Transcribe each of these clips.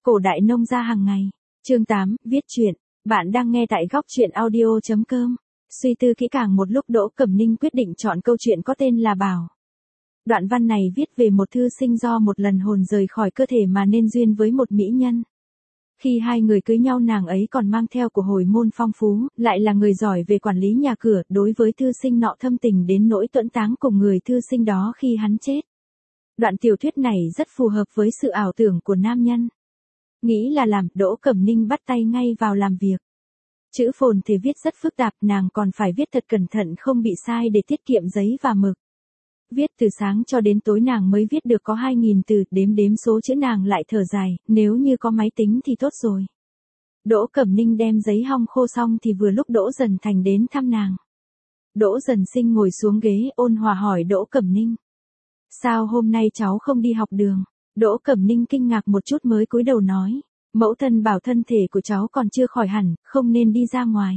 Cổ đại nông gia hàng ngày. Chương 8, viết truyện. Bạn đang nghe tại góc truyện audio.com. Suy tư kỹ càng một lúc Đỗ Cẩm Ninh quyết định chọn câu chuyện có tên là Bảo. Đoạn văn này viết về một thư sinh do một lần hồn rời khỏi cơ thể mà nên duyên với một mỹ nhân. Khi hai người cưới nhau nàng ấy còn mang theo của hồi môn phong phú, lại là người giỏi về quản lý nhà cửa, đối với thư sinh nọ thâm tình đến nỗi tuẫn táng cùng người thư sinh đó khi hắn chết. Đoạn tiểu thuyết này rất phù hợp với sự ảo tưởng của nam nhân. Nghĩ là làm, Đỗ Cẩm Ninh bắt tay ngay vào làm việc. Chữ phồn thì viết rất phức tạp, nàng còn phải viết thật cẩn thận không bị sai để tiết kiệm giấy và mực. Viết từ sáng cho đến tối nàng mới viết được có 2.000 từ, đếm số chữ nàng lại thở dài, nếu như có máy tính thì tốt rồi. Đỗ Cẩm Ninh đem giấy hong khô xong thì vừa lúc Đỗ Dần Thành đến thăm nàng. Đỗ Dần Sinh ngồi xuống ghế ôn hòa hỏi Đỗ Cẩm Ninh. Sao hôm nay cháu không đi học đường? Đỗ Cẩm Ninh kinh ngạc một chút mới cúi đầu nói. Mẫu thân bảo thân thể của cháu còn chưa khỏi hẳn, không nên đi ra ngoài.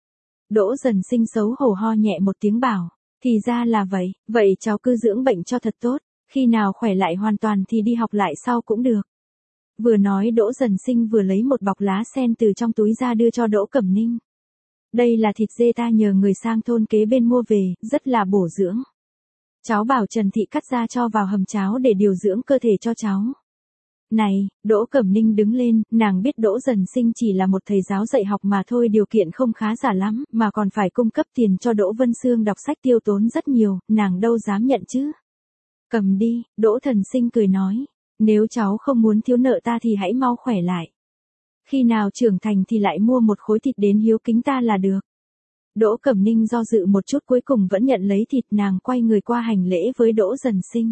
Đỗ Dần Sinh xấu hổ ho nhẹ một tiếng bảo. Thì ra là vậy, vậy cháu cứ dưỡng bệnh cho thật tốt, khi nào khỏe lại hoàn toàn thì đi học lại sau cũng được. Vừa nói Đỗ Dần Sinh vừa lấy một bọc lá sen từ trong túi ra đưa cho Đỗ Cẩm Ninh. Đây là thịt dê ta nhờ người sang thôn kế bên mua về, rất là bổ dưỡng. Cháu bảo Trần Thị cắt ra cho vào hầm cháo để điều dưỡng cơ thể cho cháu. Này, Đỗ Cẩm Ninh đứng lên, nàng biết Đỗ Dần Sinh chỉ là một thầy giáo dạy học mà thôi, điều kiện không khá giả lắm, mà còn phải cung cấp tiền cho Đỗ Vân Sương đọc sách tiêu tốn rất nhiều, nàng đâu dám nhận chứ. Cầm đi, Đỗ Thần Sinh cười nói, nếu cháu không muốn thiếu nợ ta thì hãy mau khỏe lại. Khi nào trưởng thành thì lại mua một khối thịt đến hiếu kính ta là được. Đỗ Cẩm Ninh do dự một chút cuối cùng vẫn nhận lấy thịt, nàng quay người qua hành lễ với Đỗ Dần Sinh.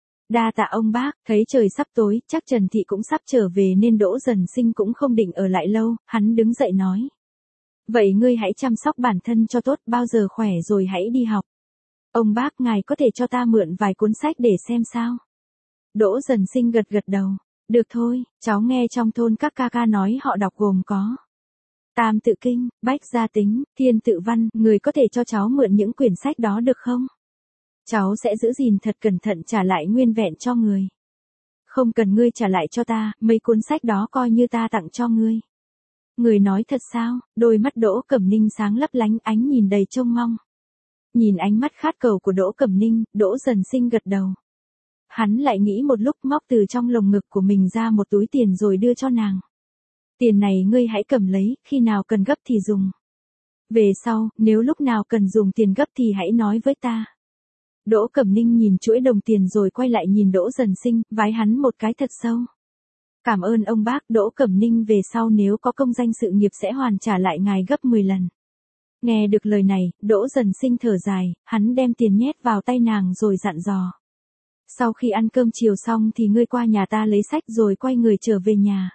Đa tạ ông bác, thấy trời sắp tối, chắc Trần Thị cũng sắp trở về nên Đỗ Dần Sinh cũng không định ở lại lâu, hắn đứng dậy nói. Vậy ngươi hãy chăm sóc bản thân cho tốt, bao giờ khỏe rồi hãy đi học. Ông bác ngài có thể cho ta mượn vài cuốn sách để xem sao? Đỗ Dần Sinh gật gật đầu. Được thôi, cháu nghe trong thôn các ca ca nói họ đọc gồm có Tam Tự Kinh, Bách Gia Tính, Thiên Tự Văn, người có thể cho cháu mượn những quyển sách đó được không? Cháu sẽ giữ gìn thật cẩn thận trả lại nguyên vẹn cho người. Không cần ngươi trả lại cho ta, mấy cuốn sách đó coi như ta tặng cho ngươi. Người nói thật sao? Đôi mắt Đỗ Cẩm Ninh sáng lấp lánh, ánh nhìn đầy trông mong. Nhìn ánh mắt khát cầu của Đỗ Cẩm Ninh, Đỗ Dần Sinh gật đầu. Hắn lại nghĩ một lúc móc từ trong lồng ngực của mình ra một túi tiền rồi đưa cho nàng. Tiền này ngươi hãy cầm lấy, khi nào cần gấp thì dùng. Về sau, nếu lúc nào cần dùng tiền gấp thì hãy nói với ta. Đỗ Cẩm Ninh nhìn chuỗi đồng tiền rồi quay lại nhìn Đỗ Dần Sinh, vái hắn một cái thật sâu. Cảm ơn ông bác, Đỗ Cẩm Ninh về sau nếu có công danh sự nghiệp sẽ hoàn trả lại ngài gấp 10 lần. Nghe được lời này, Đỗ Dần Sinh thở dài, hắn đem tiền nhét vào tay nàng rồi dặn dò. Sau khi ăn cơm chiều xong thì ngươi qua nhà ta lấy sách rồi quay người trở về nhà.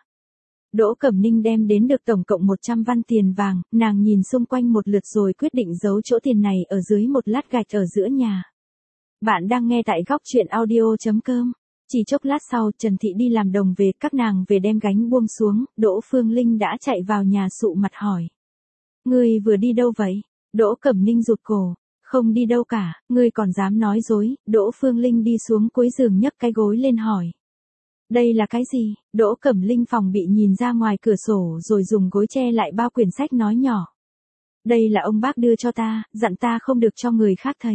Đỗ Cẩm Ninh đem đến được tổng cộng 100 văn tiền vàng, nàng nhìn xung quanh một lượt rồi quyết định giấu chỗ tiền này ở dưới một lát gạch ở giữa nhà. Bạn đang nghe tại góc truyện audio.com. Chỉ chốc lát sau, Trần Thị đi làm đồng về, các nàng về đem gánh buông xuống, Đỗ Phương Linh đã chạy vào nhà sụ mặt hỏi. Ngươi vừa đi đâu vậy? Đỗ Cẩm Ninh rụt cổ. Không đi đâu cả, ngươi còn dám nói dối. Đỗ Phương Linh đi xuống cuối giường nhấc cái gối lên hỏi. Đây là cái gì? Đỗ Cẩm Linh phòng bị nhìn ra ngoài cửa sổ rồi dùng gối che lại bao quyển sách nói nhỏ. Đây là ông bác đưa cho ta, dặn ta không được cho người khác thấy.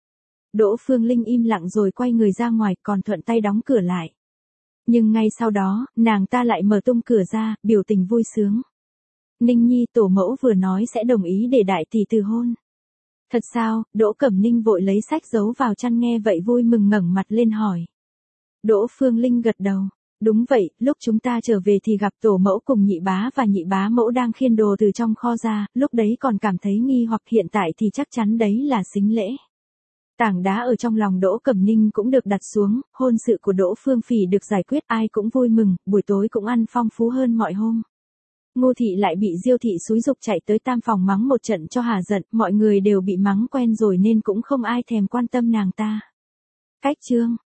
Đỗ Phương Linh im lặng rồi quay người ra ngoài còn thuận tay đóng cửa lại. Nhưng ngay sau đó, nàng ta lại mở tung cửa ra, biểu tình vui sướng. Ninh Nhi tổ mẫu vừa nói sẽ đồng ý để đại tỷ từ hôn. Thật sao? Đỗ Cẩm Ninh vội lấy sách giấu vào chăn nghe vậy vui mừng ngẩng mặt lên hỏi. Đỗ Phương Linh gật đầu. Đúng vậy, lúc chúng ta trở về thì gặp tổ mẫu cùng nhị bá và nhị bá mẫu đang khiêng đồ từ trong kho ra, lúc đấy còn cảm thấy nghi hoặc, hiện tại thì chắc chắn đấy là sính lễ. Tảng đá ở trong lòng Đỗ Cẩm Ninh cũng được đặt xuống, hôn sự của Đỗ Phương Phỉ được giải quyết, ai cũng vui mừng, buổi tối cũng ăn phong phú hơn mọi hôm. Ngô Thị lại bị Diêu Thị xúi giục chạy tới Tam phòng mắng một trận cho hả giận, mọi người đều bị mắng quen rồi nên cũng không ai thèm quan tâm nàng ta. Cách chương